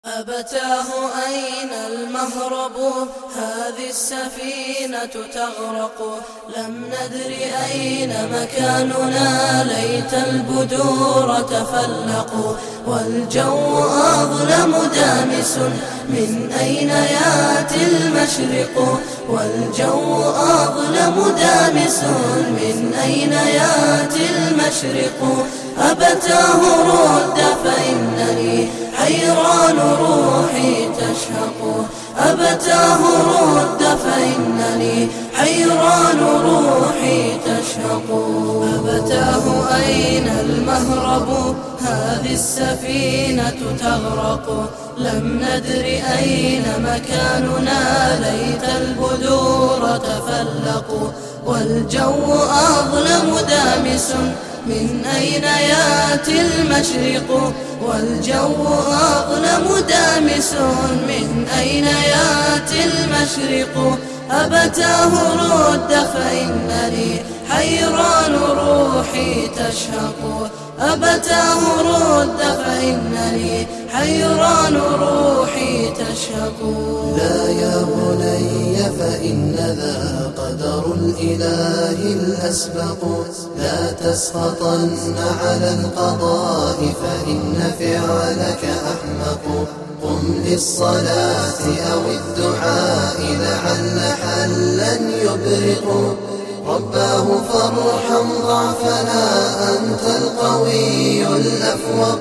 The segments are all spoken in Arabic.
أبتاه أين المهرب؟ هذه السفينة تغرق. لم ندر أين مكاننا، ليت البدور تفلقوا. والجو أظلم دامس، من أين يأتي المشرق؟ والجو أظلم دامس، من أين يأتي المشرق؟ أبتاه رد فإنني حيران روحي تشهق. أبتاه رد فإنني حيران روحي تشهق. أبتاه أين المهرب؟ هذه السفينة تغرق. لم ندر أين مكاننا، ليت البدور تفلقوا. والجو أظلم دامس، من أين يأتي المشرق؟ والجو أظلم دامس، من أين يأتي المشرق؟ أبتاه رد فإنني حيران روحي تشهق. أبتاه رد فإنني حيران روحي تشهق. لا يا بني فإن ذا قدر الإله الأسبق. لا تسخطن على القضاء، فإن فعلك أحمق. قم للصلاة أو الدعاء، لعل حلا يبرق. رباه فارحم ضعفنا، أنت القوي الأفوق.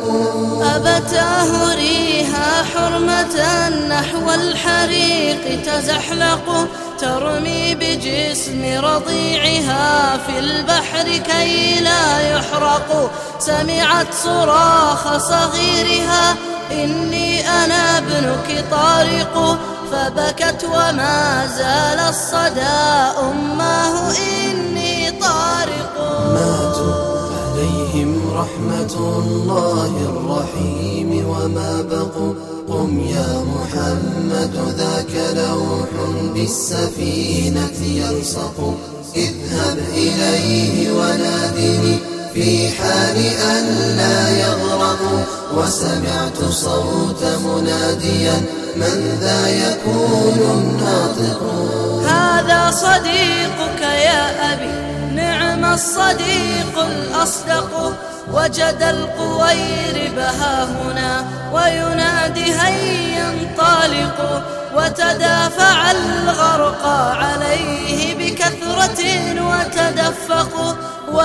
أبتاه ريها حرمة نحو الحريق تزحلق. ترمي بجسم رضيعها في البحر كي لا يحرق. سمعت صراخ صغيرها، إني أنا ابنك طارق. فبكت وما زال الصدى، أماه إني طارق. ماتوا عليهم رحمة الله الرحيم وما بقوا. قم يا محمد ذاك لوح بالسفينة يلصق. اذهب إليه ونادني في حال أن لا يغرق. وسمعت صوت مناديا، من ذا يكون الناطق؟ هذا صديقك يا أبي، نعم الصديق الأصدق. وجد القويرب ها هنا وينادي هيا انطلقوا. وتدافع الغرقى عليه بكثرة وتدفقوا.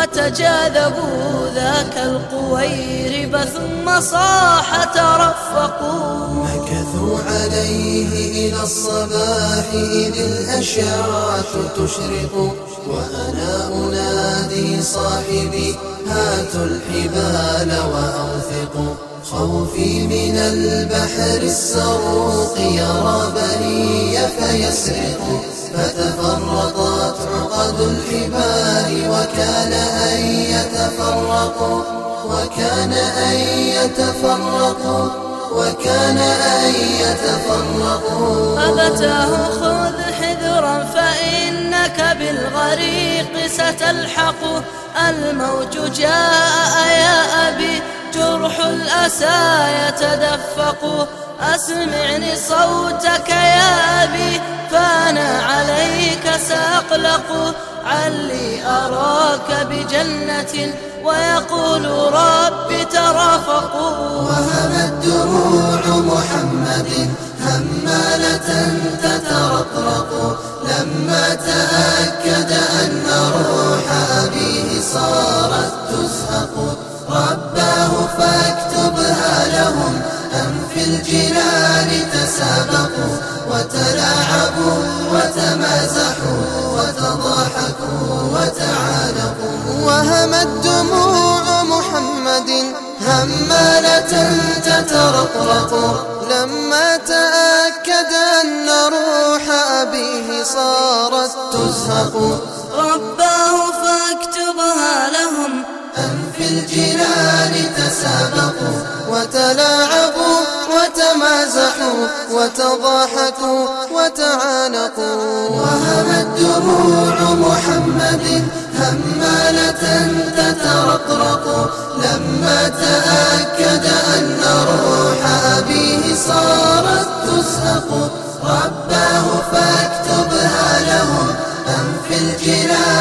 وتجاذبوا ذاك القويرب ثم صاح ترفقوا. مكثوا عليه إلى الصباح، إذ الأشعة تشرق. وأنا أنادي صاحبي، هاتوا الحبال وأوثقوا. خوفي من البحر السروق، يرى بني فيسرق. فتفرقت عقد الحبال، وكان أن يتفرقوا. وكان أن يتفرقوا. وكان أن يتفرقوا. أبتاه خذ حذرا، فإنك بالغريق ستلحق. الموج جاء يا أبي، جرح الأسى يتدفق. أسمعني صوتك يا أبي، فأنا عليك سأقلق. علي أراك بجنة، ويقول ربي ترافقوا. وهمت دروع محمد همالة تترقرق. لما تأكد أن روح أبيه صارت تزهق. رباه فاكتبها لهم، أم في الجنان تسابقوا. وتلاعبوا وتمازحوا، وتضاحكوا وتعانقوا. وهمت دموع محمد همالة تترقرق. لما تأكد أن روح أبيه صارت تزهق. رباه فاكتبها لهم، أم في الجنان تسابقوا. وتلاعبوا وتمازحوا، وتضاحكوا وتعانقوا. وهمت دموع محمد همالة تترقرق. لما تأكد أن روح أبيه صار رباه فاكتبها لهم أم في الجنان